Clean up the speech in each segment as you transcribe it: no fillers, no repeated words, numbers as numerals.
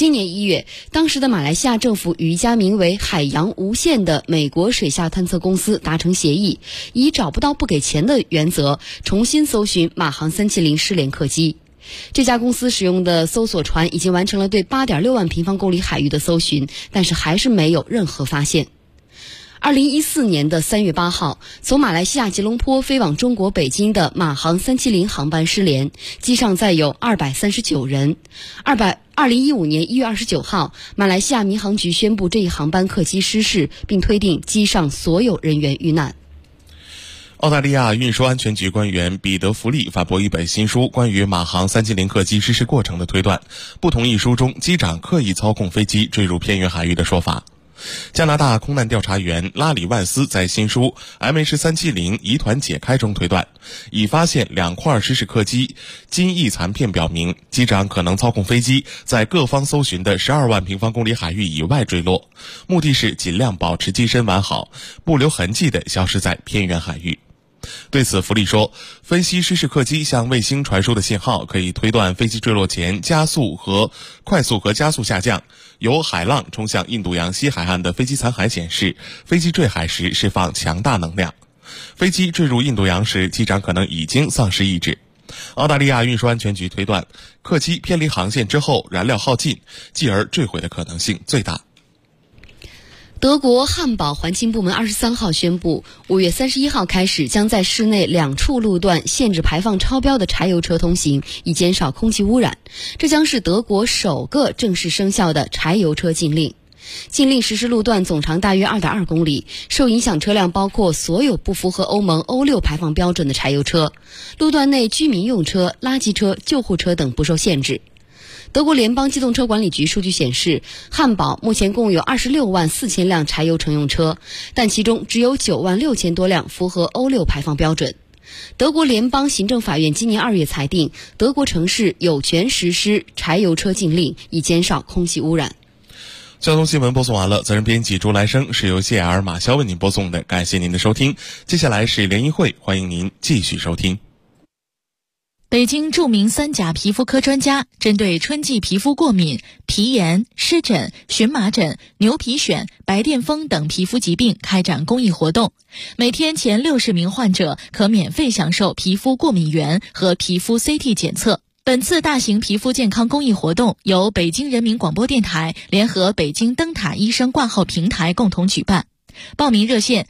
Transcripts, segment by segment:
今年1月，当时的马来西亚政府与一家名为海洋无限的美国水下探测公司达成协议，以找不到不给钱的原则重新搜寻马航370失联客机。这家公司使用的搜索船已经完成了对8.6万平方公里海域的搜寻，但是还是没有任何发现。2014年的3月8号，从马来西亚吉隆坡飞往中国北京的马航370航班失联，机上载有239人。2015年1月29号，马来西亚民航局宣布这一航班客机失事，并推定机上所有人员遇难。 澳大利亚运输安全局官员彼得·弗利发布一本新书，关于马航370客机失事过程的推断，不同意书中机长刻意操控飞机坠入偏远海域的说法。加拿大空难调查员拉里·万斯在新书 MH370 疑团解开中推断，已发现2块失事客机机翼残片，表明机长可能操控飞机在各方搜寻的12万平方公里海域以外坠落，目的是尽量保持机身完好，不留痕迹地消失在偏远海域。对此，弗利说，分析失事客机向卫星传输的信号，可以推断飞机坠落前快速和加速下降。由海浪冲向印度洋西海岸的飞机残骸显示，飞机坠海时释放强大能量。飞机坠入印度洋时，机长可能已经丧失意志。澳大利亚运输安全局推断，客机偏离航线之后燃料耗尽，继而坠毁的可能性最大。 德国汉堡环境部门23号宣布，5月31号开始将在市内2处路段限制排放超标的柴油车通行，以减少空气污染。这将是德国首个正式生效的柴油车禁令。禁令实施路段总长大约2.2公里，受影响车辆包括所有不符合欧盟欧6排放标准的柴油车。路段内居民用车、垃圾车、救护车等不受限制。德国联邦机动车管理局数据显示，汉堡目前共有26万4千辆柴油乘用车，但其中只有9万6千多辆符合欧6排放标准。德国联邦行政法院今年2月裁定，德国城市有权实施柴油车禁令，以减少空气污染。 交通新闻播送完了，责任编辑朱来生，是由谢雅尔、马潇为您播送的，感谢您的收听。接下来是联谊会，欢迎您继续收听。 北京著名3甲皮肤科专家针对春季皮肤过敏、皮炎、湿疹、荨麻疹、牛皮癣、白癜风等皮肤疾病开展公益活动，每天前60名患者可免费享受皮肤过敏原和皮肤 CT 检测。本次大型皮肤健康公益活动由北京人民广播电台联合北京灯塔医生挂号平台共同举办。报名热线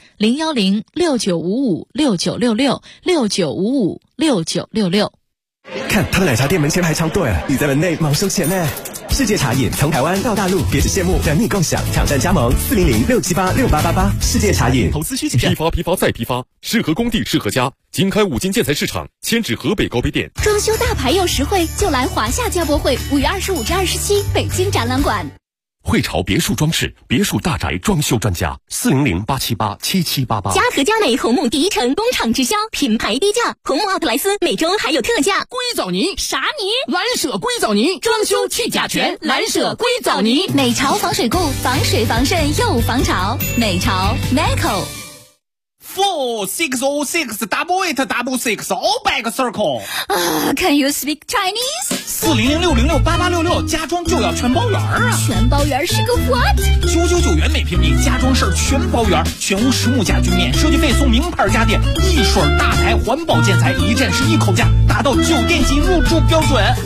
010-6955-6966 看他们奶茶店门前排超队，你在门内忙收钱呢。世界茶饮从台湾到大陆，别只羡慕，等你共享，挑战加盟400-678-6888。世界茶饮。 投资需谨慎。批发再批发，适合工地适合家。经开5金建材市场，迁至河北高碑店。 装修大牌又实惠，就来华夏家博会5月25至27北京展览馆。 汇潮别墅装饰，别墅大宅装修专家，400-878-7788。 嘉禾嘉美红木第一城工厂直销，品牌低价，红木奥特莱斯每周还有特价。 硅藻泥啥泥？ 蓝舍硅藻泥，装修去甲醛，蓝舍硅藻泥。 美潮防水固，防水防渗又防潮。美潮 Meco。 460688866 all back circle。 Can you speak Chinese？ 400-606-8866，家装就要全包圆啊！ 全包圆是个 what ？999元每平米，家装事儿全包圆，全屋实木家具面，设计费送名牌家电，一水大牌环保建材，一站式一口价，达到酒店级入住标准啊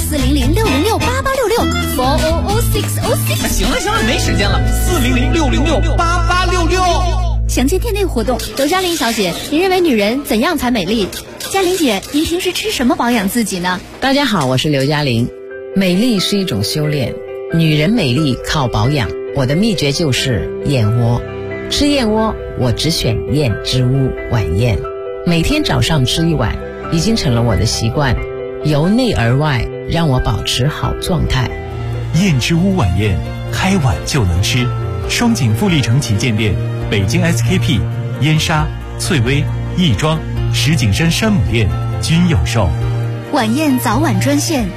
！400-606-8866，400-606。行了，没时间了，400-606-8866。 详见店内活动。刘嘉玲小姐，您认为女人怎样才美丽？嘉玲姐，您平时吃什么保养自己呢？ 大家好，我是刘嘉玲。美丽是一种修炼，女人美丽靠保养。我的秘诀就是燕窝。吃燕窝，我只选燕之屋晚宴，每天早上吃一碗，已经成了我的习惯，由内而外让我保持好状态。 燕之屋晚宴，开碗就能吃。双井富力城旗舰店、北京 SKP、燕莎、翠微、亦庄、石景山山姆店均有售。 晚宴早晚专线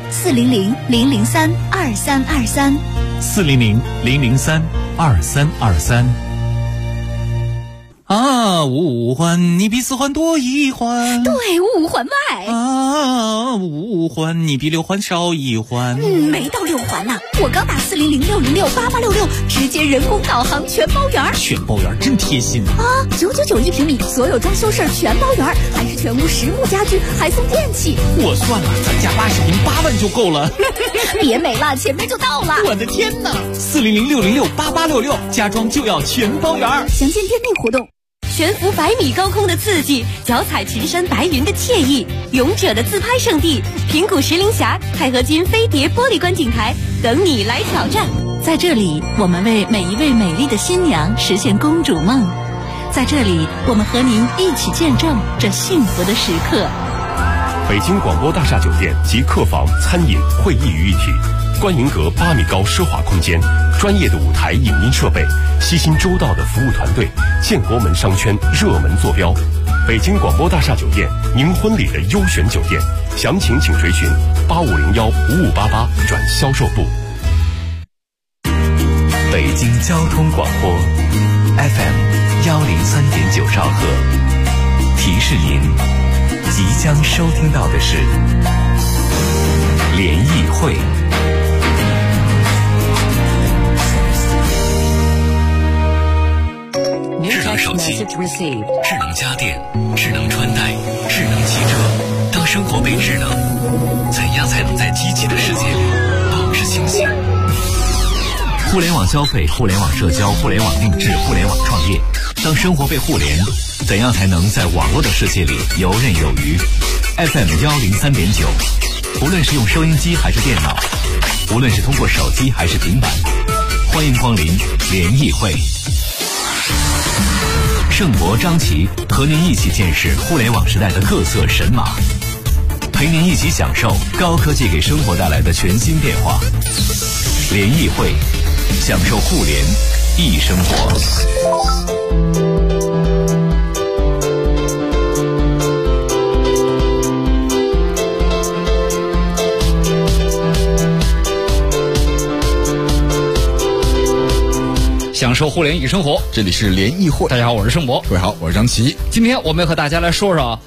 400-003-2323。 400-003-2323。 啊，五环你比四环多一环， 对，五环外啊，五环你比六环少一环。 没到6环呢，我刚打400-606-8866，直接人工导航全包圆。 全包圆真贴心啊！999一平米，所有装修事儿全包圆，还是全屋实木家具，还送电器。 我算了，咱家80平8万就够了。 别美了，前面就到了。 我的天哪！400-606-8866，家装就要全包圆。 详见店内活动。悬浮100米高空的刺激，脚踩群山白云的惬意，勇者的自拍圣地平谷石林峡钛合金飞碟玻璃观景台等你来挑战。 在这里，我们为每一位美丽的新娘实现公主梦。在这里，我们和您一起见证这幸福的时刻。 北京广播大厦酒店集客房、餐饮、会议于一体，观云阁8米高奢华空间，专业的舞台影音设备，悉心周到的服务团队，建国门商圈热门坐标。北京广播大厦酒店，您婚礼的优选酒店，详情请垂询8501-5588转销售部。 北京交通广播 FM103.9兆赫，提示您即将收听到的是联谊会。 智能手机、智能家电、智能穿戴、智能汽车。当生活被智能，怎样才能在机器的世界里保持清醒？互联网消费、互联网社交、互联网定制、互联网创业。当生活被互联，怎样才能在网络的世界里游刃有余？ FM103.9，无论是用收音机还是电脑，无论是通过手机还是平板，欢迎光临联谊会。盛博、张琪和您一起见识互联网时代的各色神马，陪您一起享受高科技给生活带来的全新变化。联谊会，享受互联易生活。 享受互联易生活， 这里是联谊会。 大家好，我是盛博。 各位好，我是张琪。 今天我们要和大家来说说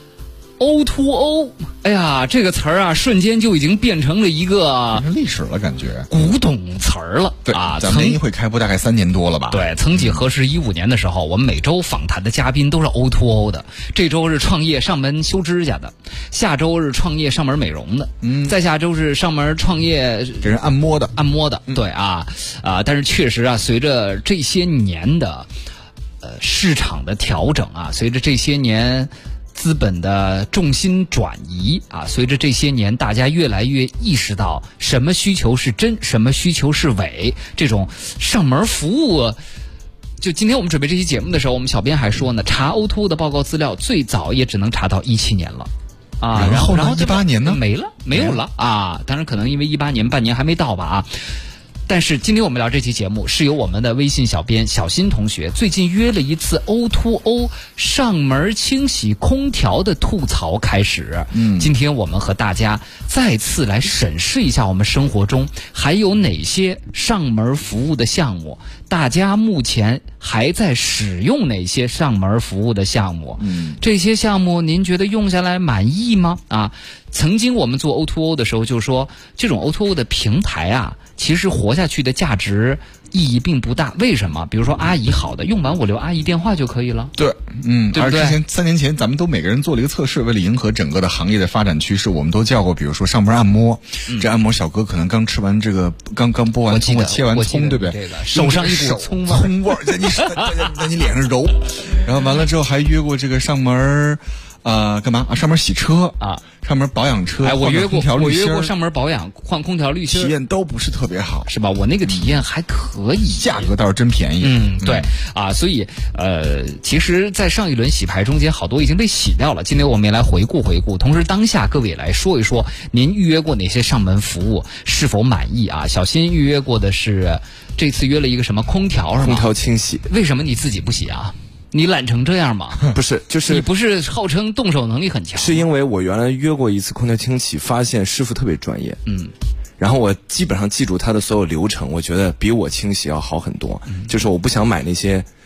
O2O。哎呀，这个词儿啊，瞬间就已经变成了一个历史了，感觉古董词儿了。 对啊， 咱们联谊会开播大概3年多了吧？ 对，曾几何时，15年的时候，我们每周访谈的嘉宾都是 O2O 的。这周是创业上门修指甲的，下周是创业上门美容的，再下周是上门创业给人按摩的。 对啊，但是确实啊，随着这些年的市场的调整啊，随着这些年资本的重心转移啊，随着这些年大家越来越意识到什么需求是真，什么需求是伪，这种上门服务。就今天我们准备这期节目的时候，我们小编还说呢，查 O2O 的报告资料最早也只能查到17年了啊，然后 18年呢没有了啊，当然可能因为18年半年还没到吧啊。但是今天我们聊这期节目是由我们的微信小编小新同学最近约了一次 O2O 上门清洗空调的吐槽开始。今天我们和大家再次来审视一下我们生活中还有哪些上门服务的项目，大家目前还在使用哪些上门服务的项目？这些项目您觉得用下来满意吗？啊，曾经我们做 O2O 的时候就说，这种 O2O 的平台啊，其实活下去的价值意义并不大。为什么？比如说阿姨好的，用完我留阿姨电话就可以了。 对， 对不对？ 而之前3年前咱们都每个人做了一个测试，为了迎合整个的行业的发展趋势，我们都叫过，比如说上门按摩，这按摩小哥可能刚吃完这个，刚剥完葱，我切完葱，对不对？ 手上一股葱味儿，在你脸上揉，然后完了之后还约过这个上门。干嘛啊？上门洗车啊，上门保养车。 我约过上门保养，换空调滤芯， 体验都不是特别好， 是吧？我那个体验还可以， 价格倒是真便宜。 对啊，所以其实，在上一轮洗牌中间，好多已经被洗掉了。今天我们也来回顾，同时当下各位也来说一说，您预约过哪些上门服务，是否满意啊？小新预约过的是这次约了一个什么空调是吗？ 空调清洗。 为什么你自己不洗啊？你懒成这样吗？ 不是，就是你不是号称动手能力很强？ 是因为我原来约过一次空调清洗，发现师傅特别专业，然后我基本上记住他的所有流程，我觉得比我清洗要好很多。就是我不想买那些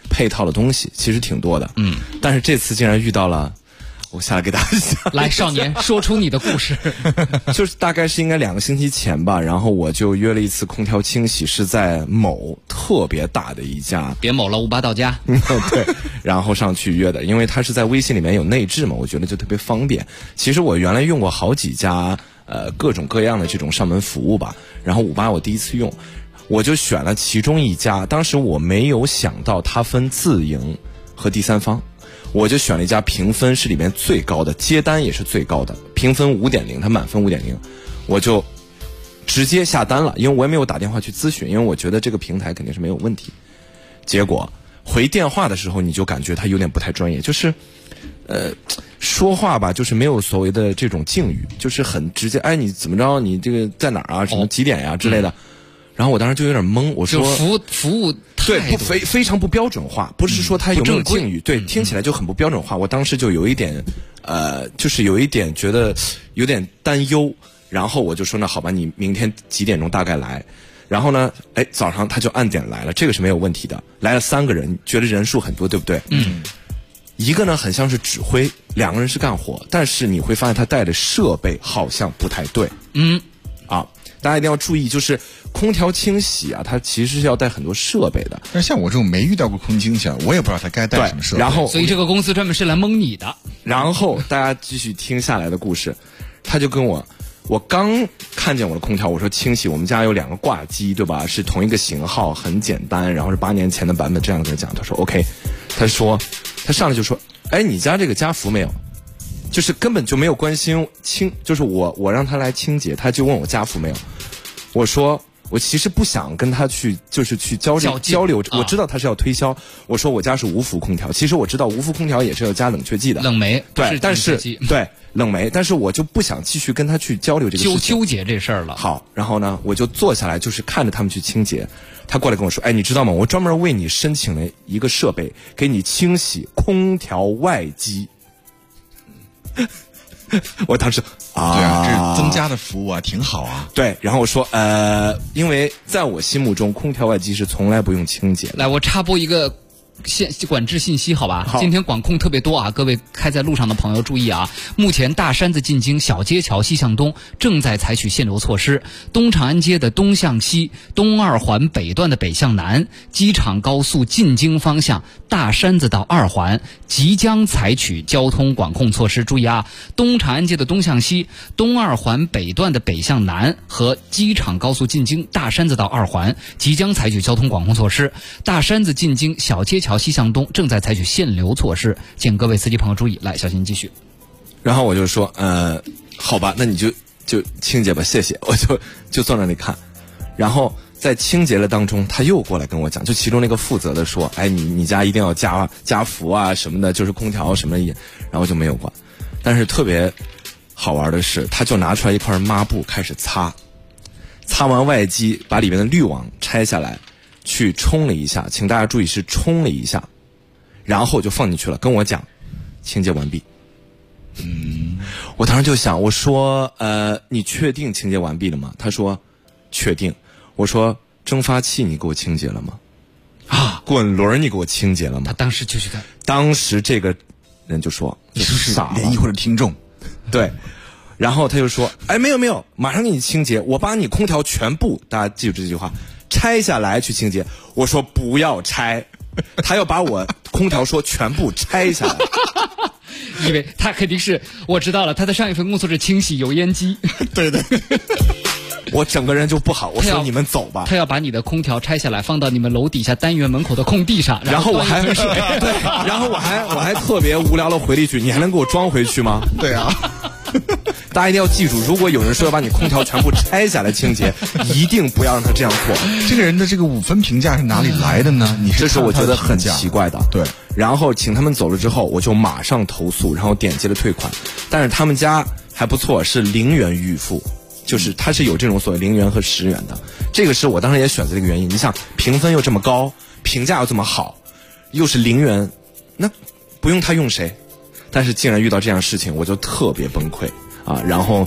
配套的东西，其实挺多的。但是这次竟然遇到了。我下来给大家讲， 来，少年说出你的故事。 就是大概是应该2个星期前吧，然后我就约了一次空调清洗，是在某特别大的一家， 别某了，58到家。 对，然后上去约的，因为它是在微信里面有内置嘛，我觉得就特别方便。其实我原来用过好几家各种各样的这种上门服务吧，然后58我第一次用，我就选了其中一家，当时我没有想到它分自营和第三方。我就选了一家评分是里面最高的，接单也是最高的，评分5.0，它满分5.0，我就直接下单了，因为我也没有打电话去咨询，因为我觉得这个平台肯定是没有问题。结果回电话的时候，你就感觉他有点不太专业，就是说话吧，就是没有所谓的这种敬语，就是很直接，哎，你怎么着，你这个在哪儿啊，什么几点呀之类的。然后我当时就有点懵，我说服务对非常不标准化，不是说他有没有敬语，对，听起来就很不标准化。我当时就有一点就是有一点觉得有点担忧，然后我就说那好吧，你明天几点钟大概来？然后呢，早上他就按点来了，这个是没有问题的。来了3个人，觉得人数很多，对不对？一个呢很像是指挥，2个人是干活，但是你会发现他带的设备好像不太对。大家一定要注意，就是空调清洗啊，它其实是要带很多设备的。 但是像我这种没遇到过空气清洗，我也不知道它该带什么设备。 然后， 所以这个公司专门是来蒙你的。 然后大家继续听下来的故事，他就跟我刚看见我的空调，我说清洗，我们家有2个挂机，对吧？是同一个型号，很简单，然后是8年前的版本，这样跟他讲。他说 OK， 他上来就说，你家这个加氟没有？就是根本就没有关心就是我让他来清洁，他就问我加氟没有。我说我其实不想跟他去交流，我知道他是要推销。我说我家是无氟空调，其实我知道无氟空调也是要加冷却剂的， 冷媒， 对，但是对冷媒，但是我就不想继续跟他去交流这个事情， 纠结这事儿了。 好，然后呢，我就坐下来，就是看着他们去清洁。他过来跟我说，你知道吗？我专门为你申请了一个设备，给你清洗空调外机。我当时对啊，这增加的服务啊，挺好啊。 对，然后我说因为在我心目中，空调外机是从来不用清洁的。 来，我插播一个管制信息，好吧？今天管控特别多啊，各位开在路上的朋友注意啊！目前大山子进京小街桥西向东正在采取限流措施，东长安街的东向西、东2环北段的北向南、机场高速进京方向大山子到2环即将采取交通管控措施。注意啊，东长安街的东向西、东2环北段的北向南和机场高速进京大山子到2环即将采取交通管控措施。大山子进京小街桥西向东正在采取限流措施，请各位司机朋友注意。来，小新继续。 然后我就说，好吧，那你就清洁吧，谢谢。我就坐那里看，然后在清洁的当中，他又过来跟我讲，就其中那个负责的说，你家一定要加氟啊什么的，就是空调什么的，然后就没有管。但是特别好玩的是，他就拿出来一块抹布开始擦完外机，把里面的滤网拆下来。去冲了一下，请大家注意是冲了一下，然后就放进去了，跟我讲清洁完毕。我当时就想，我说你确定清洁完毕了吗？他说确定。我说蒸发器你给我清洁了吗？滚轮你给我清洁了吗？ 他当时就去看， 当时这个人就说你是不是联谊会的听众？ 对，然后他就说没有，马上给你清洁，我把你空调全部，大家记住这句话，拆下来去清洁。我说不要拆，他要把我空调说全部拆下来。 因为他肯定是，我知道了，他的上一份工作是清洗油烟机。 对的。我整个人就不好，我说你们走吧。 他要把你的空调拆下来，放到你们楼底下单元门口的空地上， 然后我还对，然后我还特别无聊的回了一句：“你还能给我装回去吗？” 对啊。 大家一定要记住，如果有人说要把你空调全部拆下来清洁，一定不要让他这样做。 这个人的这个5分评价是哪里来的呢？ 这是我觉得很奇怪的。 对。 然后请他们走了之后，我就马上投诉，然后点击了退款。但是他们家还不错，是0元预付。就是它是有这种所谓0元和10元的，这个是我当时也选择的一个原因。你想评分又这么高，评价又这么好，又是0元，那不用他用谁？但是竟然遇到这样的事情，我就特别崩溃啊！然后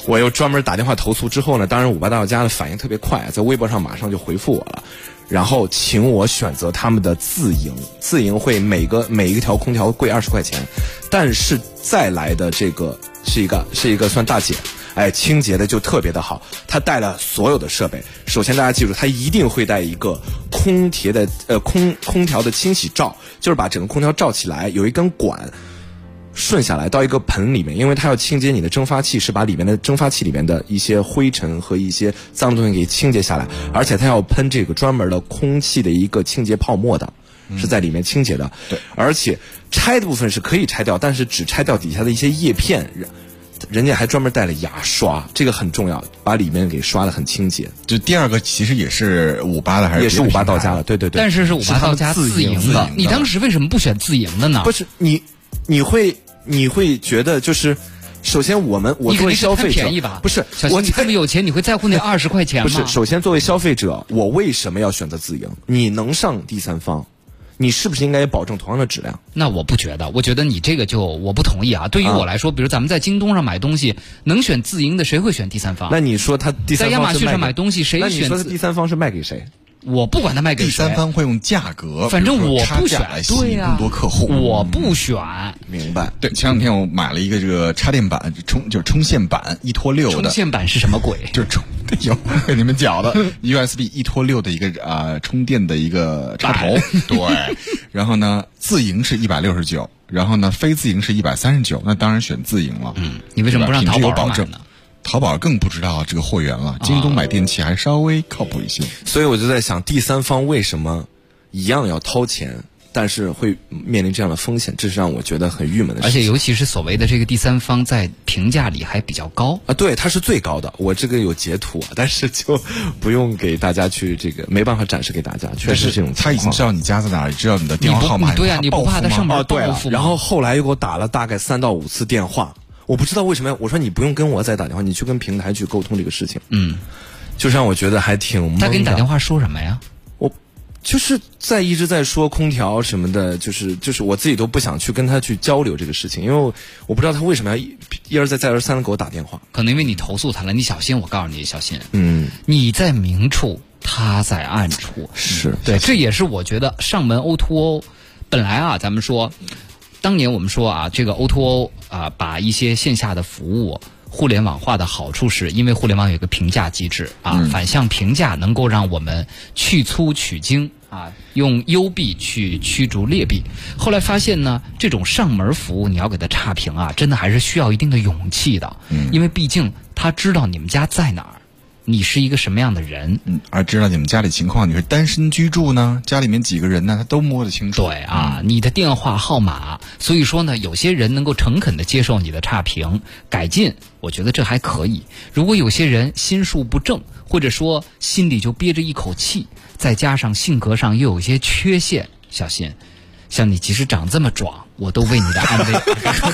我又专门打电话投诉之后呢，当然58到家的反应特别快，在微博上马上就回复我了，然后请我选择他们的自营，自营会每一条空调贵20块钱，但是再来的这个是一个算大姐，清洁的就特别的好，她带了所有的设备。首先大家记住，她一定会带一个空调的清洗罩，就是把整个空调罩起来，有一根管顺下来到一个盆里面，因为它要清洁你的蒸发器，是把里面的蒸发器里面的一些灰尘和一些脏的东西给清洁下来，而且它要喷这个专门的空气的一个清洁泡沫的，是在里面清洁的。对，而且拆的部分是可以拆掉，但是只拆掉底下的一些叶片。人家还专门带了牙刷，这个很重要，把里面给刷得很清洁。 就第二个其实也是58的，还是也是58到家的，对对对。 但是58到家自营的，你当时为什么不选自营的呢？ 不是你会觉得就是，首先我作为消费者， 便宜吧？ 不是， 你这么有钱，你会在乎那20块钱吗？ 不是，首先作为消费者，我为什么要选择自营？你能上第三方，你是不是应该也保证同样的质量？ 那我不觉得，我觉得你这个我不同意啊。对于我来说，比如咱们在京东上买东西，能选自营的，谁会选第三方？ 那你说他第三方在亚马逊上买东西，谁选？ 那你说的第三方是卖给谁？ 我不管他卖给谁， 第三方会用价格， 反正我不选， 对呀，更多客户， 我不选。 明白？ 对，前两天我买了一个这个插电板，就是充线板1拖6的。 充线板是什么鬼？ 就是有被你们讲的 USB 1拖6的一个充电的一个插头。对，然后呢，自营是169，然后呢，非自营是139，那当然选自营了。 你为什么不让淘宝买呢？ 淘宝更不知道这个货源了，京东买电器还稍微靠谱一些。 所以我就在想，第三方为什么一样要掏钱，但是会面临这样的风险，这是让我觉得很郁闷的事情。 而且尤其是所谓的这个第三方，在评价里还比较高啊，对，它是最高的。我这个有截图，但是就不用给大家去这个，没办法展示给大家，确实是这种情况。 他已经知道你家在哪里，知道你的电话号码。 对啊，你不怕他上门报复吗？ 然后后来又给我打了大概3到5次电话。我不知道为什么我说你不用跟我再打电话，你去跟平台去沟通这个事情。就让我觉得还挺懵的。 他给你打电话说什么呀？ 我就是一直在说空调什么的，就是我自己都不想去跟他去交流这个事情，因为我不知道他为什么要一而再再而三的给我打电话。 可能因为你投诉他了，你小心，我告诉你，小心。你在明处，他在暗处。 是对，这也是我觉得上门 O2O 本来啊，咱们说。当年我们说啊，这个 O2O 把一些线下的服务互联网化的好处是，因为互联网有一个评价机制反向评价能够让我们去粗取精用优币去驱逐劣币。后来发现呢，这种上门服务你要给它差评真的还是需要一定的勇气的，因为毕竟他知道你们家在哪儿。你是一个什么样的人？ 而知道你们家里情况，你是单身居住呢？家里面几个人呢？他都摸得清楚。 对你的电话号码。所以说呢，有些人能够诚恳地接受你的差评改进，我觉得这还可以。如果有些人心术不正，或者说心里就憋着一口气，再加上性格上又有一些缺陷，小心。像你即使长这么壮，我都为你的安危。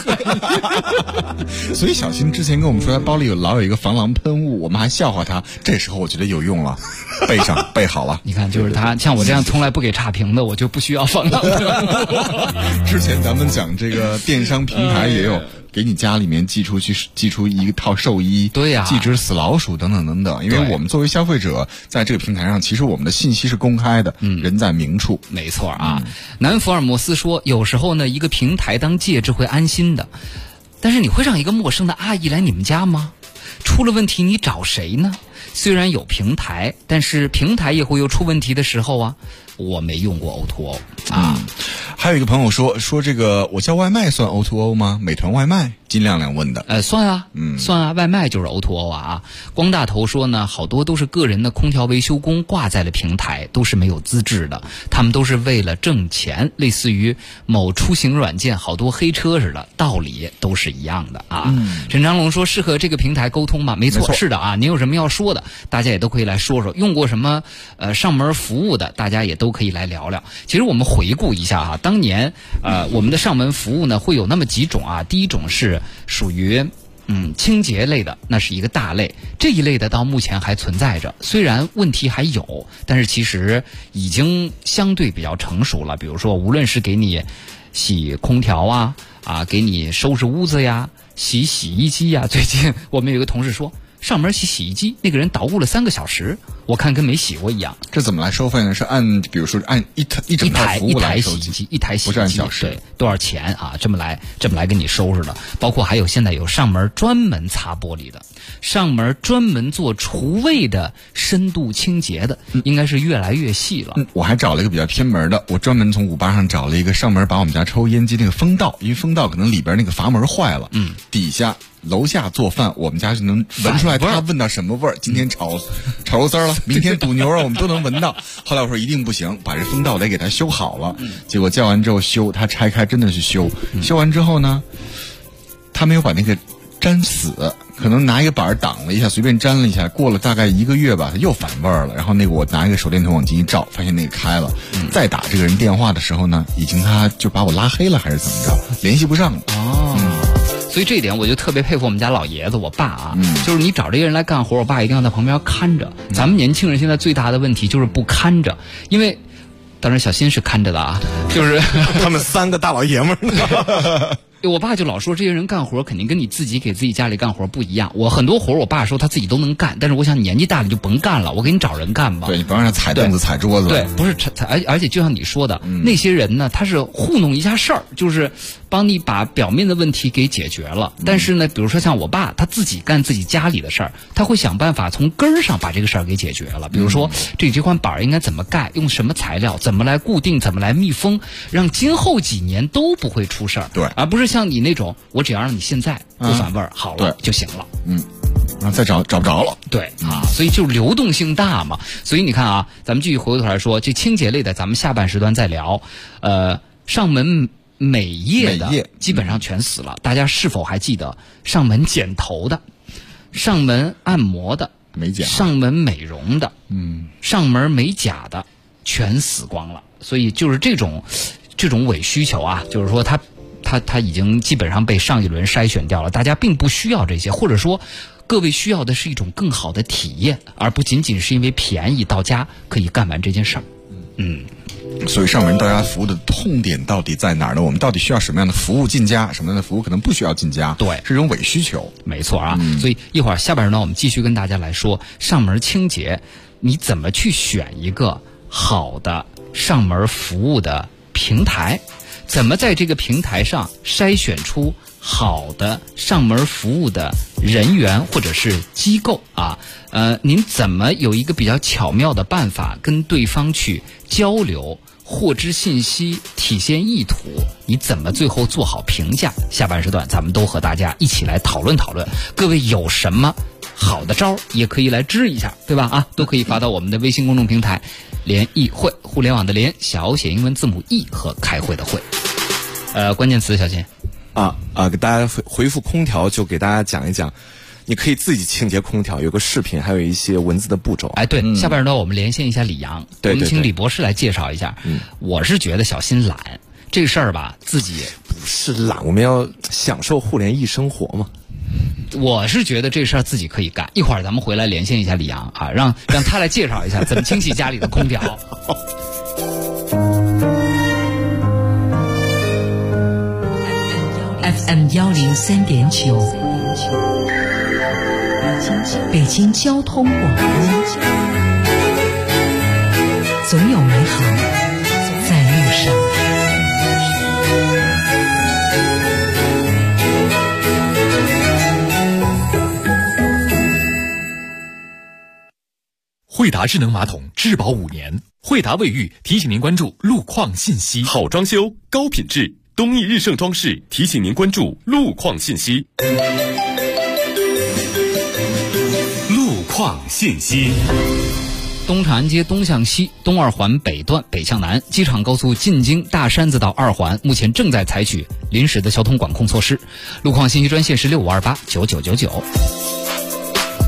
所以小新之前跟我们说他包里老有一个防狼喷雾，我们还笑话他，这时候我觉得有用了，备好了。 你看，就是他像我这样从来不给差评的，我就不需要防狼喷雾。之前咱们讲这个电商平台也有给你家里面寄出一套寿衣， 对呀， 寄只死老鼠等等等等。因为我们作为消费者，在这个平台上，其实我们的信息是公开的，人在明处。 没错南福尔摩斯说，有时候呢，一个平台当介质会安心的，但是你会让一个陌生的阿姨来你们家吗？出了问题你找谁呢？虽然有平台，但是平台也会有出问题的时候我没用过 O2O 还有一个朋友说这个我叫外卖算 O2O 吗？美团外卖，金亮亮问的。 算算外卖就是 O2O 光大头说呢，好多都是个人的空调维修工挂在了平台，都是没有资质的，他们都是为了挣钱，类似于某出行软件好多黑车似的，道理都是一样的沈长龙说，适合这个平台沟通吗？没错，是的您有什么要说的，大家也都可以来说说。用过什么上门服务的，大家也都可以来聊聊。其实我们回顾一下当年我们的上门服务呢会有那么几种第一种是属于清洁类的那是一个大类，这一类的到目前还存在着，虽然问题还有，但是其实已经相对比较成熟了。比如说，无论是给你洗空调啊，给你收拾屋子呀，洗洗衣机呀。最近我们有一个同事说，上门洗洗衣机，那个人捣鼓了3个小时，我看跟没洗过一样。 这怎么来收费呢？是按比如说按一整套服务来收集， 一台洗衣机不是按小时， 对，多少钱啊？这么来给你收拾的。包括还有现在有上门专门擦玻璃的，上门专门做厨卫的深度清洁的，应该是越来越细了。 我还找了一个比较偏门的，我专门从58上找了一个上门把我们家抽烟机那个风道，因为风道可能里边那个阀门坏了，底下楼下做饭，我们家就能闻出来他闻到什么味儿。今天炒肉丝了，明天肚牛肉，我们都能闻到。后来我说一定不行，把这风道得给他修好了。结果叫完之后修，他拆开真的是修。修完之后呢，他没有把那个粘死，可能拿一个板挡了一下，随便粘了一下。过了大概1个月吧，他又反味儿了。然后那个我拿一个手电筒往进一照，发现那个开了。再打这个人电话的时候呢，已经他就把我拉黑了，还是怎么着，联系不上了。 所以这一点我就特别佩服我们家老爷子，我爸啊，就是你找这些人来干活，我爸一定要在旁边看着。咱们年轻人现在最大的问题就是不看着，因为当然小新是看着的啊，就是他们3个大老爷们儿。 我爸就老说这些人干活肯定跟你自己给自己家里干活不一样。我很多活我爸说他自己都能干，但是我想你年纪大了就甭干了，我给你找人干吧。 对，你不让他踩凳子踩桌子。 对，不是而且就像你说的，那些人呢，他是糊弄一下事儿，就是帮你把表面的问题给解决了。但是呢，比如说像我爸，他自己干自己家里的事儿，他会想办法从根儿上把这个事儿给解决了。比如说这块板应该怎么盖，用什么材料，怎么来固定，怎么来密封，让今后几年都不会出事儿。 对， 而不是像你那种，我只要让你现在不反味儿，好了就行了。 然后再找不着了。 对所以就流动性大嘛。所以你看啊，咱们继续回过头来说，这清洁类的，咱们下半时段再聊。上门美业的基本上全死了。大家是否还记得上门剪头的、上门按摩的、 美甲、 上门美容的、上门美甲的，全死光了。所以就是这种伪需求啊，就是说它已经基本上被上一轮筛选掉了，大家并不需要这些，或者说各位需要的是一种更好的体验，而不仅仅是因为便宜到家可以干完这件事儿。 所以上门到家服务的痛点到底在哪儿呢？我们到底需要什么样的服务进家，什么样的服务可能不需要进家？ 对， 是这种伪需求。 没错啊。所以一会儿下半时段我们继续跟大家来说上门清洁，你怎么去选一个好的上门服务的平台，怎么在这个平台上筛选出好的上门服务的人员或者是机构啊？您怎么有一个比较巧妙的办法跟对方去交流，获知信息，体现意图？你怎么最后做好评价？下半时段咱们都和大家一起来讨论讨论。各位有什么好的招也可以来支一下，对吧？都可以发到我们的微信公众平台联谊会，互联网的联，小写英文字母 E 和开会的会。关键词小新给大家回复空调，就给大家讲一讲，你可以自己清洁空调，有个视频，还有一些文字的步骤。 对，下半时段我们连线一下李阳， 对， 我们请李博士来介绍一下。我是觉得小新懒这个事儿吧，自己不是懒，我们要享受互联易生活嘛。 我是觉得这事儿自己可以干。一会儿咱们回来连线一下李阳让他来介绍一下怎么清洗家里的空调。 FM 103.9，北京交通广播，总有美好在路上。 惠达智能马桶质保5年，惠达卫浴提醒您关注路况信息。 好装修，高品质。东义日盛装饰提醒您关注路况信息。路况信息。 东长安街东向西，东2环北段北向南，机场高速进京大山子到2环目前正在采取临时的交通管控措施。路况信息专线是65289999。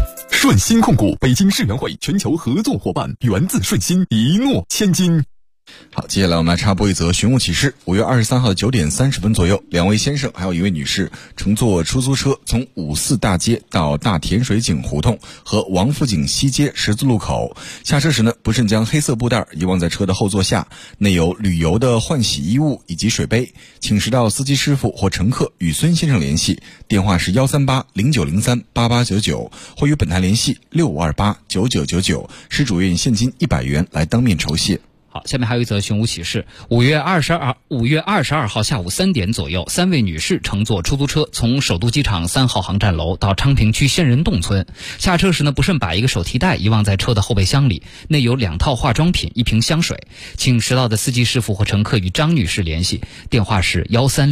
顺鑫控股北京世园会全球合作伙伴，源自顺鑫，一诺千金。 好，接下来我们来插播一则寻物启事。5月23号的9点30分左右，2位先生还有1位女士乘坐出租车从54大街到大甜水井胡同和王府井西街十字路口，下车时呢，不慎将黑色布袋遗忘在车的后座下，内有旅游的换洗衣物以及水杯，请实到司机师傅或乘客与孙先生联系，电话是13809038899，或与本台联系65289999，施主愿现金100元来当面酬谢。 好，下面还有一则寻物启事。5月22号下午3点左右，3位女士乘坐出租车从首都机场3号航站楼到昌平区仙人洞村，下车时呢，不慎把一个手提袋遗忘在车的后备箱里，内有2套化妆品、1瓶香水，请实到的司机师傅或乘客与张女士联系，电话是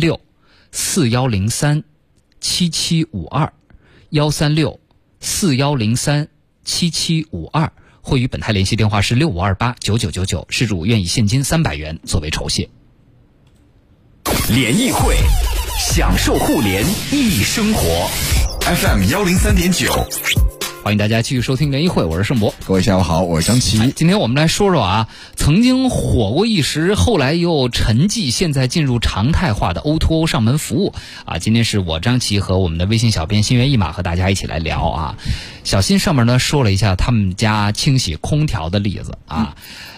13641037752，13641037752，或与本台联系，电话是65289999，施主愿以现金300元作为酬谢。 联谊会，享受互联易生活。 FM 103.9， 欢迎大家继续收听联谊会，我是盛博。 各位下午好，我是张琪。 今天我们来说说啊，曾经火过一时，后来又沉寂，现在进入常态化的 O2O 上门服务啊。今天是我张琪和我们的微信小编心猿意马和大家一起来聊啊。小新上面呢说了一下他们家清洗空调的例子啊，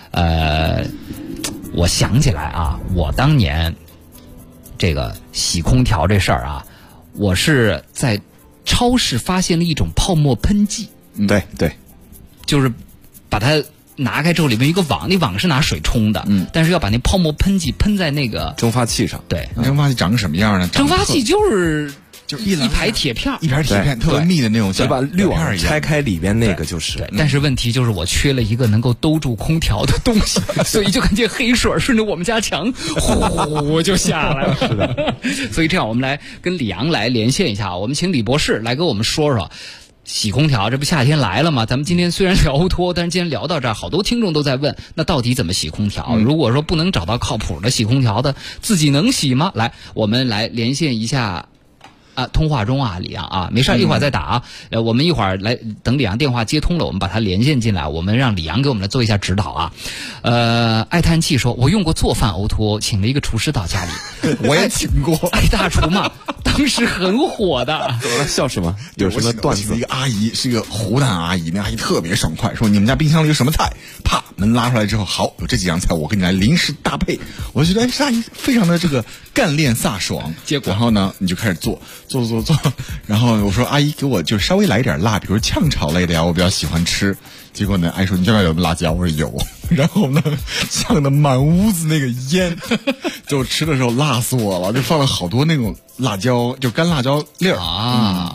我想起来啊，我当年这个洗空调这事儿啊，我是在超市发现了一种泡沫喷剂。 对对， 就是把它拿开之后，里面一个网，那网是拿水冲的，但是要把那泡沫喷剂喷在那个蒸发器上。 对， 蒸发器长什么样呢？ 蒸发器就是一排铁片， 一排铁片特别密的那种， 就把滤网拆开，里边那个就是。 对，但是问题就是我缺了一个能够兜住空调的东西，所以就看见黑水顺着我们家墙呼就下来了。 是的， 所以这样我们来跟李阳来连线一下，我们请李博士来跟我们说说。洗空调，这不夏天来了吗？咱们今天虽然聊O2O，但是既然聊到这儿，好多听众都在问，那到底怎么洗空调？如果说不能找到靠谱的洗空调的，自己能洗吗？来，我们来连线一下。通话中啊，李阳啊，没事，一会儿再打啊。我们一会儿来等李阳电话接通了，我们把他连线进来，我们让李阳给我们来做一下指导啊。爱叹气说，我用过做饭 O2O， 请了一个厨师到家里， 我也请过， 爱大厨嘛，当时很火的。 笑什么？有什么段子？ 一个阿姨是一个湖南阿姨，那阿姨特别爽快，说你们家冰箱里有什么菜？啪，门拉出来之后，好，有这几样菜，我跟你来临时搭配。我觉得这阿姨非常的这个干练飒爽。 结果， 然后呢，你就开始做，然后我说阿姨给我就稍微来一点辣，比如炝炒类的呀，我比较喜欢吃。结果呢，阿姨说你这边有辣椒？我说有。然后呢，呛得满屋子那个烟，就吃的时候辣死我了，就放了好多那种辣椒，就干辣椒粒儿啊。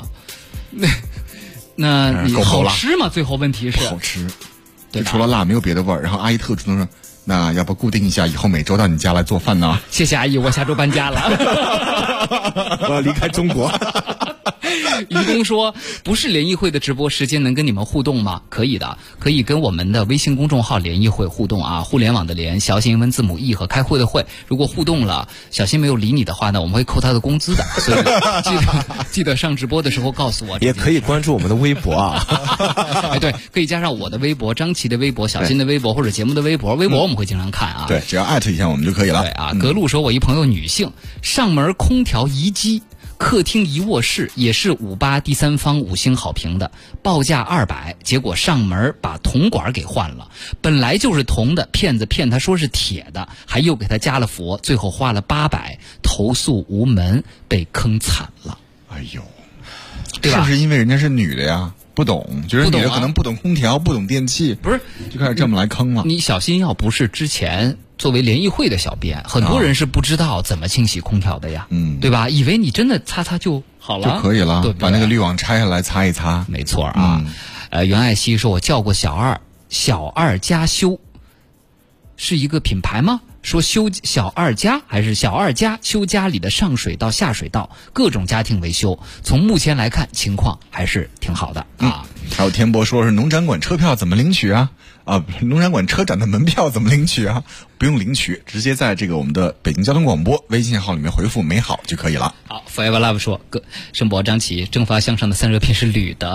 那你好吃吗？最后问题是好吃，就除了辣没有别的味儿。然后阿姨特主动说，那要不固定一下，以后每周到你家来做饭呢？ 谢谢阿姨，我下周搬家了， 我要离开中国。 愚公说，不是联谊会的直播时间能跟你们互动吗？可以的，可以跟我们的微信公众号联谊会互动啊，互联网的联，小写英文字母 E 和开会的会。如果互动了，小新没有理你的话呢，我们会扣他的工资的，所以记得上直播的时候告诉我。 也可以关注我们的微博啊。 哎，对，可以加上我的微博、张琪的微博、小新的微博或者节目的微博，微博我们会经常看啊。 对，只要艾特一下我们就可以了。 对啊，格路说，我一朋友女性上门空调移机。客厅一卧室也是58第三方5星好评的，报价200，结果上门把铜管给换了，本来就是铜的，骗子骗他说是铁的，还又给他加了佛，最后花了800，投诉无门，被坑惨了。 哎呦， 对吧？ 是不是因为人家是女的呀？不懂，觉得女的可能不懂空调，不懂电器， 不是就开始这么来坑了。 你小心，要不是之前作为联谊会的小编，很多人是不知道怎么清洗空调的呀，对吧？以为你真的擦擦就好了， 就可以了， 对， 把那个滤网拆下来擦一擦， 没错啊。袁爱希说，我叫过小二家修，是一个品牌吗？说修小二家还是小二家修家里的上水道、下水道，各种家庭维修。从目前来看，情况还是挺好的啊。 还有天博说是农展馆车票怎么领取啊？农展馆车展的门票怎么领取啊？不用领取，直接在这个我们的北京交通广播微信号里面回复美好就可以了。 好 ，Forever Love 说，盛博、张琪蒸发向上的散热片是铝的。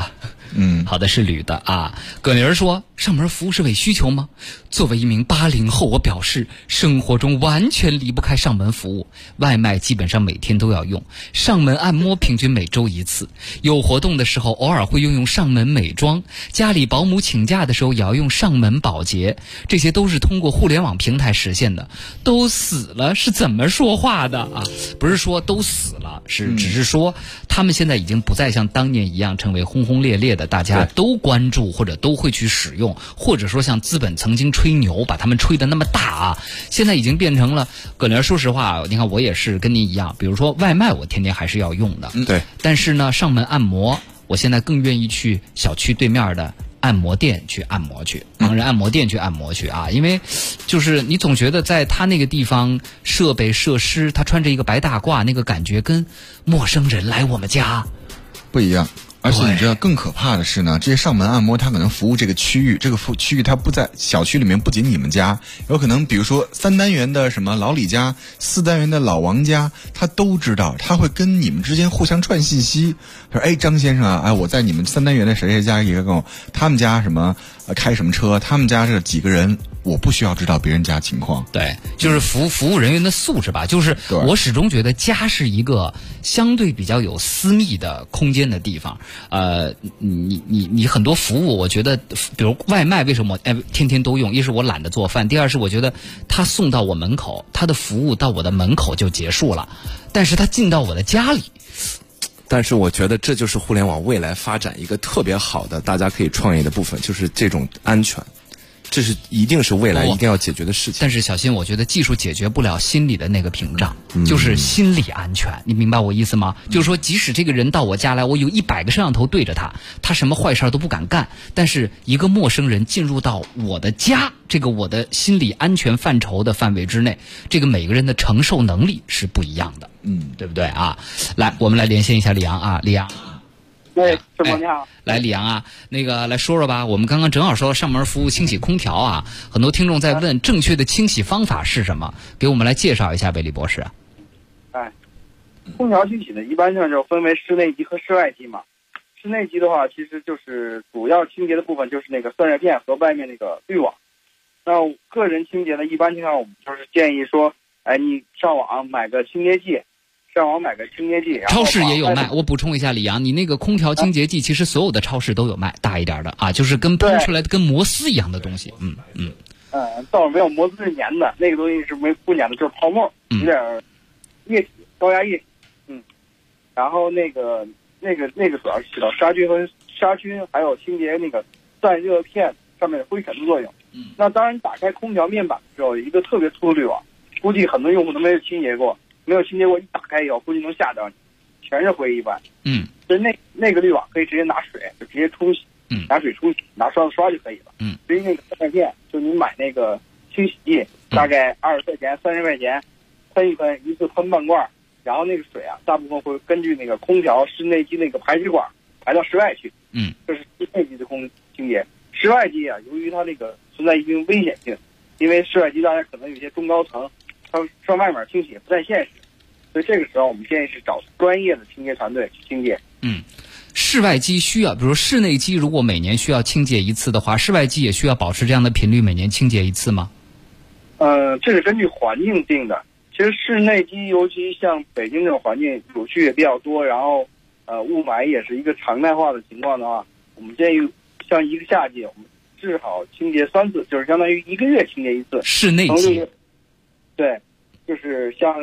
好的，是铝的啊。葛玲儿说，上门服务是为需求吗？作为一名80后，我表示生活中完全离不开上门服务，外卖基本上每天都要用，上门按摩平均每周1次，有活动的时候偶尔会用上门美妆，家里保姆请假的时候也要用上门保洁，这些都是通过互联网平台实现的。都死了是怎么说话的啊？不是说都死了，只是说他们现在已经不再像当年一样成为轰轰烈烈的大家都关注或者都会去使用，或者说像资本曾经吹牛把他们吹得那么大啊，现在已经变成了葛玲，说实话，你看我也是跟您一样，比如说外卖我天天还是要用的， 对， 但是呢上门按摩我现在更愿意去小区对面的按摩店去按摩去，盲人按摩店去按摩去啊！因为就是你总觉得在他那个地方设备设施，他穿着一个白大褂，那个感觉跟陌生人来我们家不一样。而且你知道更可怕的是呢，这些上门按摩它可能服务这个区域，这个区域它不在小区里面，不仅你们家，有可能比如说3单元的什么老李家，4单元的老王家，他都知道，他会跟你们之间互相串信息，说哎张先生啊，哎我在你们3单元的谁谁家一个跟我，他们家什么开什么车，他们家是几个人，我不需要知道别人家情况。 对，就是服务人员的素质吧。就是我始终觉得家是一个相对比较有私密的空间的地方。你很多服务，我觉得，比如外卖，为什么天天都用？一是我懒得做饭，第二是我觉得他送到我门口，他的服务到我的门口就结束了，但是他进到我的家里。 但是我觉得这就是互联网未来发展一个特别好的大家可以创业的部分，就是这种安全，这是一定是未来一定要解决的事情。 但是小新，我觉得技术解决不了心理的那个屏障，就是心理安全，你明白我意思吗？就是说即使这个人到我家来，我有100个摄像头对着他，他什么坏事都不敢干，但是一个陌生人进入到我的家，这个我的心理安全范畴的范围之内，这个每个人的承受能力是不一样的，对不对啊？来，我们来连线一下李阳啊，李阳。 师傅你好。 来，李阳啊，那个来说说吧。我们刚刚正好说上门服务清洗空调啊，很多听众在问正确的清洗方法是什么，给我们来介绍一下呗，李博士。 空调清洗呢，一般上就分为室内机和室外机嘛。室内机的话，其实就是主要清洁的部分就是那个散热片和外面那个滤网。那个人清洁呢，一般情况我们就是建议说，你上网买个清洁剂。 超市也有卖。我补充一下，李阳，你那个空调清洁剂，其实所有的超市都有卖，大一点的啊，就是跟喷出来的跟摩丝一样的东西。 倒是没有摩丝是粘的，那个东西是不粘的，就是泡沫，有点液体，高压液体。然后那个主要起到杀菌还有清洁那个散热片上面的灰尘的作用。那当然，打开空调面板的时候，有一个特别粗的滤网，估计很多用户都没有清洁过。一打开以后，估计能吓着你，全是灰一般。所以那个滤网可以直接拿水就直接冲洗，拿水冲洗，拿刷子刷就可以了。所以那个散热片，就你买那个清洗剂，大概20块钱、30块钱，喷一喷，一次喷半罐，然后那个水啊，大部分会根据那个空调室内机那个排水管排到室外去。这是室内机的清洁。室外机啊，由于它那个存在一定危险性，因为室外机当然可能有些中高层，它上外面清洗不太现实，所以这个时候我们建议是找专业的清洁团队去清洁。 室外机需要，比如室内机如果每年需要清洁一次的话，室外机也需要保持这样的频率，每年清洁一次吗？ 这是根据环境定的。其实室内机，尤其像北京这种环境，有区也比较多，然后雾霾也是一个常态化的情况的话，我们建议像一个夏季，我们至少清洁3次，就是相当于1个月清洁一次。 室内机。 对，就是像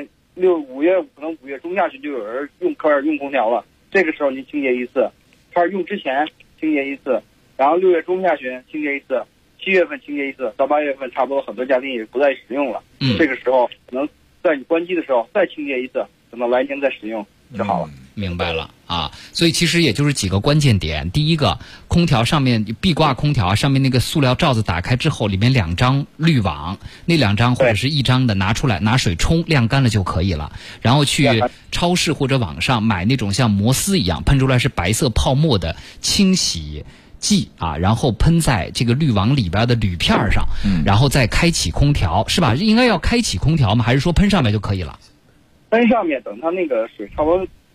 5月可能5月中下旬就有人开始用空调了，这个时候您清洁一次，开始用之前清洁一次，然后6月中下旬清洁一次，7月份清洁一次，到8月份差不多很多家庭也不再使用了。这个时候可能在你关机的时候再清洁一次，等到来年再使用就好了。 明白了啊，所以其实也就是几个关键点。第一个，空调上面壁挂空调上面那个塑料罩子打开之后，里面2张滤网，那2张或者是1张的拿出来，拿水冲晾干了就可以了。然后去超市或者网上买那种像摩丝一样喷出来是白色泡沫的清洗剂啊，然后喷在这个滤网里边的铝片上，然后再开启空调，是吧？应该要开启空调吗？还是说喷上面就可以了？ 喷上面，等它那个水差不多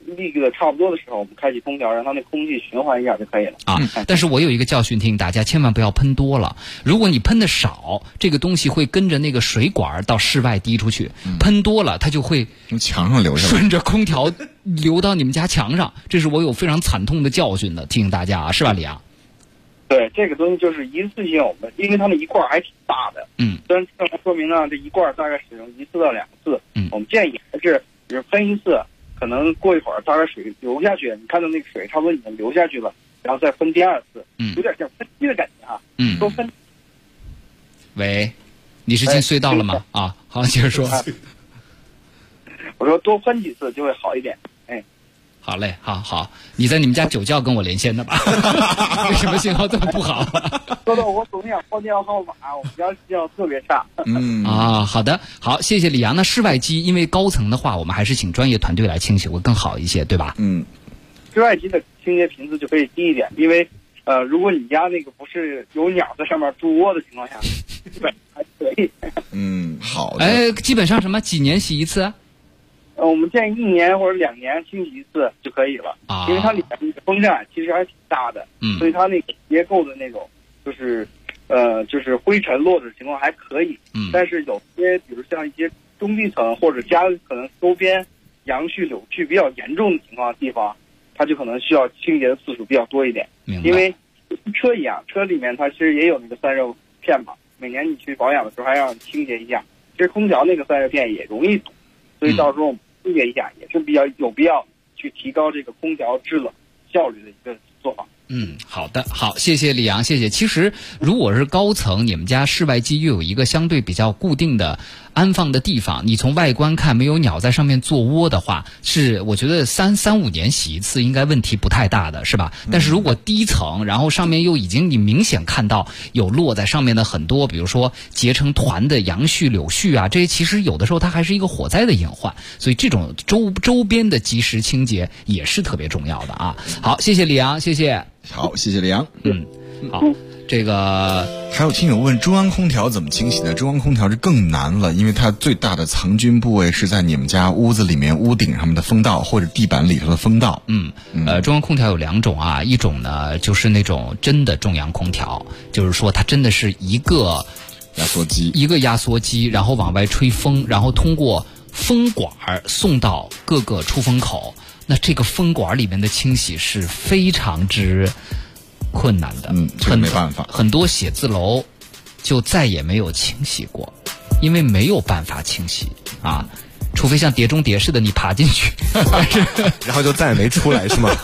沥的差不多的时候，我们开启空调，让它那空气循环一下就可以了。 但是我有一个教训提醒大家，千万不要喷多了。如果你喷的少，这个东西会跟着那个水管到室外滴出去；喷多了，它就会从墙上流下来， 顺着空调流到你们家墙上。这是我有非常惨痛的教训的，提醒大家啊，是吧，李阳？ 对，这个东西就是一次性，我们因为它那一罐还挺大的，虽然正常说明呢，这一罐大概使用1次到2次，我们建议还是比如喷一次，可能过一会儿大概水流下去，你看到那个水差不多已经流下去了，然后再喷第2次，有点像喷漆的感觉哈，多喷。 喂，你是进隧道了吗？啊，好，接着说。 我说多喷几次就会好一点。 好嘞，好，你在你们家酒窖跟我连线的吧？为什么信号这么不好？ 说到我总想报电话号码，我们家信号特别差。 好的，好，谢谢李阳。那室外机因为高层的话，我们还是请专业团队来清洗会更好一些，对吧？ 室外机的清洁频次就可以低一点，因为如果你家那个不是有鸟在上面筑窝的情况下，基本还可以。 好的。 基本上什么几年洗一次？ 我们建议1年或者2年清洗一次就可以了，因为它里面风扇其实还挺大的，所以它那个结构的那种就是灰尘落的情况还可以，但是有些比如像一些中地层或者家可能周边杨絮柳絮比较严重的情况地方，它就可能需要清洁的次数比较多一点，因为车一样，车里面它其实也有那个散热片嘛，每年你去保养的时候还要清洁一下，其实空调那个散热片也容易堵，所以到时候我们清洁一下也是比较有必要去提高这个空调制冷效率的一个做法。 好的，好，谢谢李阳，谢谢。其实如果是高层，你们家室外机又有一个相对比较固定的安放的地方，你从外观看没有鸟在上面做窝的话，是我觉得3-5年洗一次应该问题不太大的，是吧？但是如果低层，然后上面又已经你明显看到有落在上面的很多，比如说结成团的杨絮柳絮啊，这些其实有的时候它还是一个火灾的隐患，所以这种周边的及时清洁也是特别重要的啊。好，谢谢李阳，谢谢。 好，谢谢李阳。 好，这个还有听友问中央空调怎么清洗呢？中央空调是更难了，因为它最大的藏菌部位是在你们家屋子里面屋顶上面的风道或者地板里头的风道。 中央空调有2种啊，一种呢就是那种真的中央空调，就是说它真的是一个压缩机，然后往外吹风，然后通过风管送到各个出风口。那这个风管里面的清洗是非常之困难的， 这没办法。 很多写字楼就再也没有清洗过，因为没有办法清洗啊，除非像碟中谍似的你爬进去， 然后就再也没出来，是吗？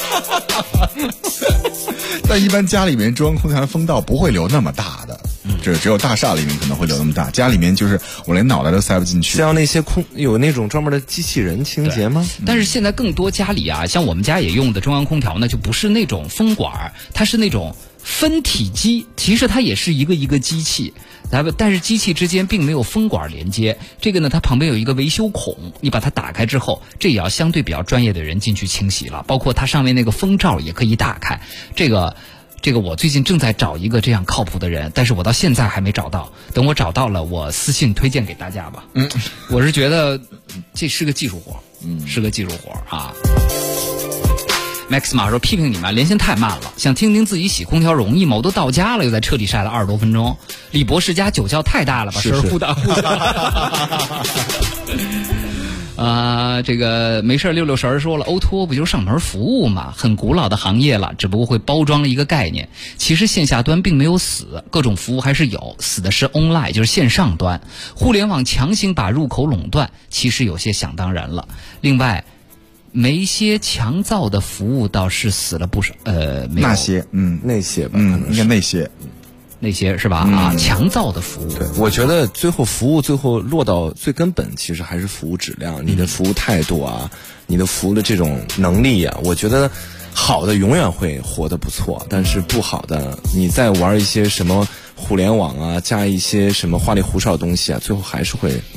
但一般家里面中央空调的风道不会留那么大的，只有大厦里面可能会留那么大，家里面就是我连脑袋都塞不进去。 像那些有那种专门的机器人清洁吗？ 但是现在更多家里啊，像我们家也用的中央空调呢，就不是那种风管，它是那种分体机，其实它也是一个一个机器，但是机器之间并没有风管连接。这个呢，它旁边有一个维修孔，你把它打开之后，这也要相对比较专业的人进去清洗了。包括它上面那个风罩也可以打开。这个我最近正在找一个这样靠谱的人，但是我到现在还没找到。等我找到了，我私信推荐给大家吧。我是觉得这是个技术活，是个技术活啊。Max 马说批评你们连线太慢了，想听听自己洗空调容易吗？我都到家了，又在车里晒了20多分钟。李博士家酒窖太大了，把声呼大呼大。这个没事溜神说了，O2O 不就是上门服务嘛，很古老的行业了，只不过会包装了一个概念。其实线下端并没有死，各种服务还是有，死的是 online， 就是线上端。互联网强行把入口垄断，其实有些想当然了。另外，没些强造的服务倒是死了不少，没有那些， 那些吧，应该那些。 那些是吧？强造的服务。 对，我觉得最后落到最根本，其实还是服务质量，你的服务态度啊，你的服务的这种能力啊，我觉得好的永远会活得不错，但是不好的，你再玩一些什么互联网啊，加一些什么花里胡哨的东西啊，最后还是会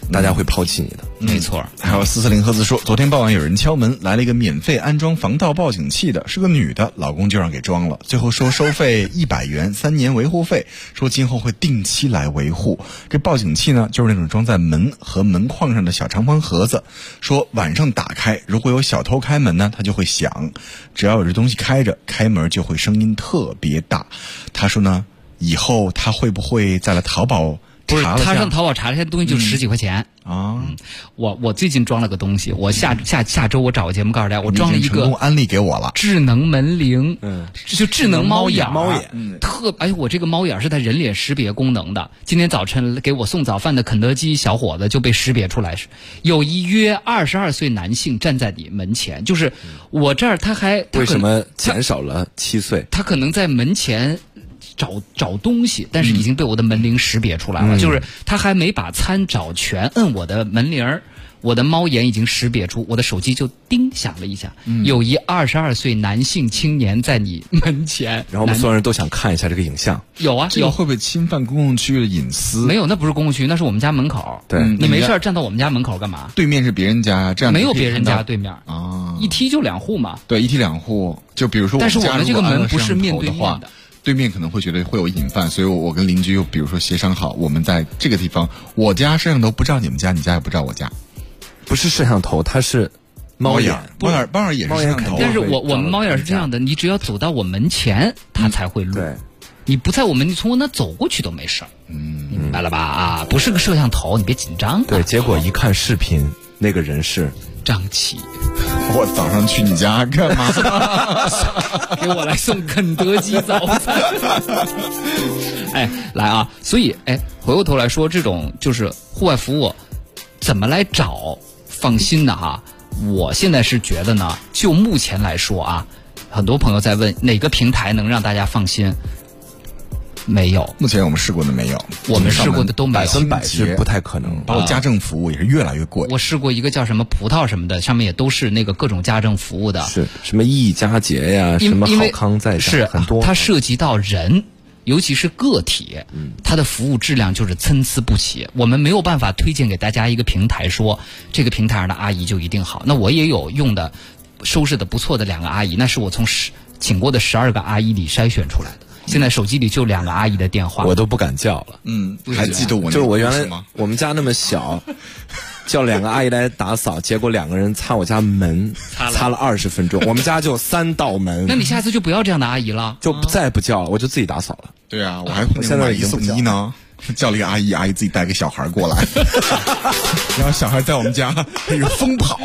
大家会抛弃你的。 没错。 还有440赫兹说，昨天傍晚有人敲门，来了一个免费安装防盗报警器的，是个女的，老公就让给装了，最后说收费100元，3年维护费，说今后会定期来维护。这报警器呢，就是那种装在门和门框上的小长方盒子，说晚上打开，如果有小偷开门呢，它就会响，只要有这东西开着，开门就会声音特别大。他说呢，以后他会不会再来淘宝？ 不是，他上淘宝查了一下东西就10几块钱啊。 我最近装了个东西，我下周我找个节目告诉大家，我装了一个成功安利给我了智能门铃，就智能猫眼，我这个猫眼是带人脸识别功能的。今天早晨给我送早饭的肯德基小伙子就被识别出来，有一约22岁男性站在你门前，就是我这儿他为什么减少了7岁？ 他可能在门前找东西，但是已经被我的门铃识别出来了。就是他还没把餐找全，摁我的门铃，我的猫眼已经识别出，我的手机就叮响了一下，有一22岁男性青年在你门前。 然后我们所有人都想看一下这个影像。 有啊，有。 会不会侵犯公共区域的隐私？ 没有，那不是公共区，那是我们家门口。 对， 你没事站到我们家门口干嘛？ 对面是别人家，这样没有别人家对面啊， 一梯就2户嘛。 对，一梯2户，就比如说， 但是我们这个门不是面对面的。 对面可能会觉得会有隐患，所以我跟邻居比如说协商好，我们在这个地方，我家摄像头不照你们家，你家也不照我家。 不是摄像头，它是猫眼， 猫眼也是摄像头。 但是我们猫眼是这样的，你只要走到我门前，它才会录。 对， 你不在我门，你从我那走过去都没事儿。明白了吧？啊，不是个摄像头，你别紧张。 对，结果一看视频，那个人是张琪。 我早上去你家干嘛？ 给我来送肯德基早餐。哎，来啊！所以，回过头来说，这种就是户外服务怎么来找放心的哈？我现在是觉得呢，就目前来说啊，很多朋友在问哪个平台能让大家放心。没有， 目前我们试过的没有， 我们试过的都没有 ，100%是不太可能。 包括家政服务也是越来越贵。 我试过一个叫什么葡萄什么的，上面也都是那个各种家政服务的， 是什么益佳节呀，什么好康在家， 是很多。 它涉及到人，尤其是个体，它的服务质量就是参差不齐。我们没有办法推荐给大家一个平台，说这个平台上的阿姨就一定好。那我也有用的，收拾的不错的2个阿姨，那是我从请过的12个阿姨里筛选出来的。现在手机里就2个阿姨的电话， 我都不敢叫了。 还记得我就是我原来我们家那么小，叫2个阿姨来打扫，结果2个人擦我家门，擦了20分钟。我们家就3道门。 那你下次就不要这样的阿姨了， 就再也不叫了，我就自己打扫了。 对啊，我还现在买1送1呢，叫了一个阿姨自己带个小孩过来，然后小孩在我们家开始疯跑。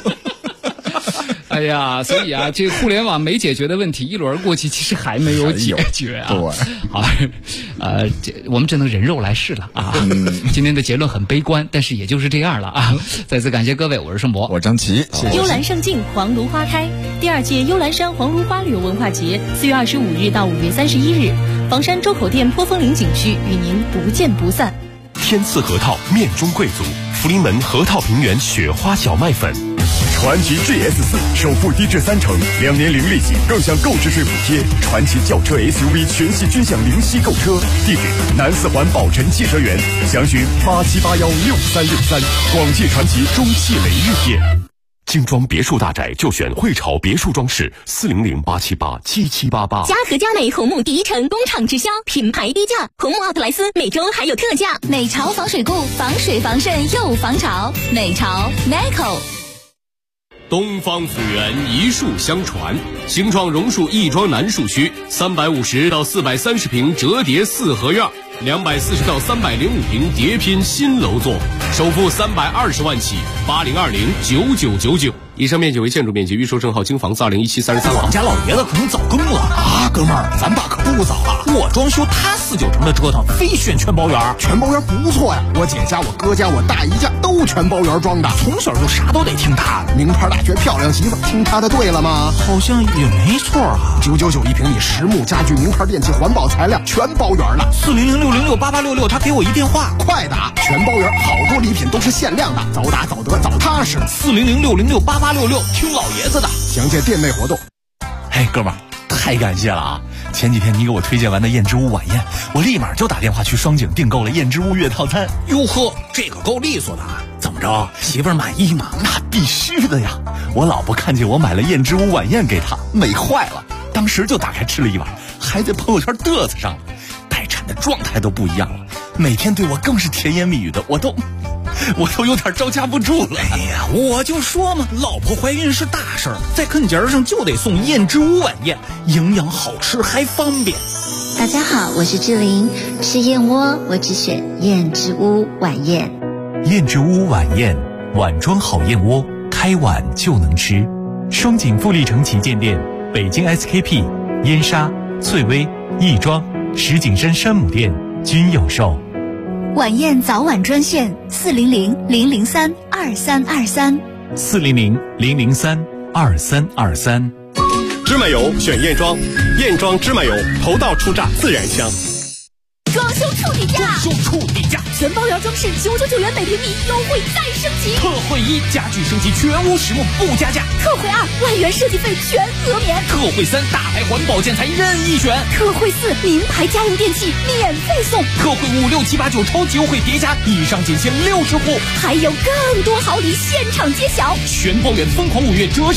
哎呀，所以啊，这个互联网没解决的问题一轮过去，其实还没有解决啊。 对， 好，我们只能人肉来试了啊。今天的结论很悲观，但是也就是这样了啊。再次感谢各位，我是盛博， 我是张琪，谢谢。 幽兰胜境，黄芦花开。第2届幽兰山黄芦花旅游文化节4月25日到5月31日，房山周口店坡峰岭景区与您不见不散。 天赐核桃面中贵族，福临门核桃平原雪花小麦粉。 传祺 GS4 首付低至30%，2年零利息，更享购置税补贴。传祺轿车 SUV 全系均享零息购车。地址：南4环宝辰汽车园，详询87816363。广汽传祺中汽雷日店。 精装别墅大宅就选汇潮别墅装饰，400-878-7788。 嘉禾佳美红木第一城工厂直销，品牌低价，红木奥特莱斯每周还有特价。美潮防水固，防水防渗又防潮。美潮 Meco。 东方府源一树相传，形状榕树亦庄南树区350到430平折叠4合院，240到305平叠拼新楼座，首付320万起，80209999。以上面积为建筑面积，预售证号京房子2017 33号。 我们家老爷子可能早更了啊，哥们儿，咱爸可不早啊！我装修他4、9成的折腾，非选全包圆。 全包圆不错呀，我姐家、我哥家、我大姨家都全包圆装的， 从小就啥都得听他的。 名牌大学漂亮媳妇，听他的对了吗？ 好像也没错啊。 999一平米，实木家具、名牌电器、环保材料，全包圆了。 400-606-8866，他给我一电话， 快打！全包圆，好多礼品都是限量的，早打早得早踏实。 400-606-8866，听老爷子的。 详见店内活动。 嘿，哥们儿， 太感谢了啊！前几天你给我推荐完的燕之屋晚宴，我立马就打电话去双井订购了燕之屋月套餐。 哟呵，这个够利索的啊！怎么着，媳妇儿满意吗？ 那必须的呀！我老婆看见我买了燕之屋晚宴给她，美坏了，当时就打开吃了一碗，还在朋友圈嘚瑟上了。待产的状态都不一样了，每天对我更是甜言蜜语的，我都有点招架不住了。 哎呀，我就说嘛，老婆怀孕是大事儿，在跟节上就得送燕之屋晚宴，营养好吃还方便。 大家好，我是志玲，吃燕窝我只选燕之屋晚宴。 燕之屋晚宴，碗装好燕窝，开碗就能吃。双井富力城旗舰店、北京 SKP、燕莎、翠微、亦庄、石景山山姆店均有售。 晚宴早晚专线400-003-2323。 400-003-2323。 芝麻油选燕庄，燕庄芝麻油头道出榨自然香。 装修处底价， 全包圆装饰999元每平米，优惠再升级。特惠1，家具升级全屋实木不加价。 特惠2，万元设计费全额免。 特惠3，大牌环保建材任意选。 特惠4，名牌家用电器免费送。 特惠5、6、7、8、9超级优惠叠加，以上仅限60户， 还有更多好礼现场揭晓。 全包圆疯狂5月折